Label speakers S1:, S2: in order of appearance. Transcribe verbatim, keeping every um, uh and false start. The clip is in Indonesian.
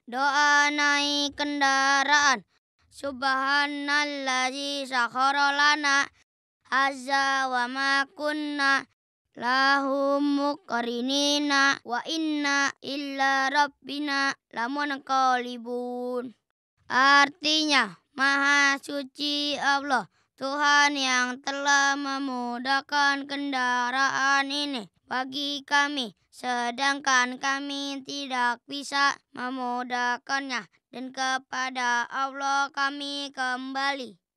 S1: Doa naik kendaraan. Subhanalladzi sakhkhara lana hadza wa ma kunna lahu muqrinina wa inna illa rabbina lamunqalibun. Artinya, Maha Suci Allah, Tuhan yang telah memudahkan kendaraan ini bagi kami, sedangkan kami tidak bisa memudahkannya, dan kepada Allah kami kembali.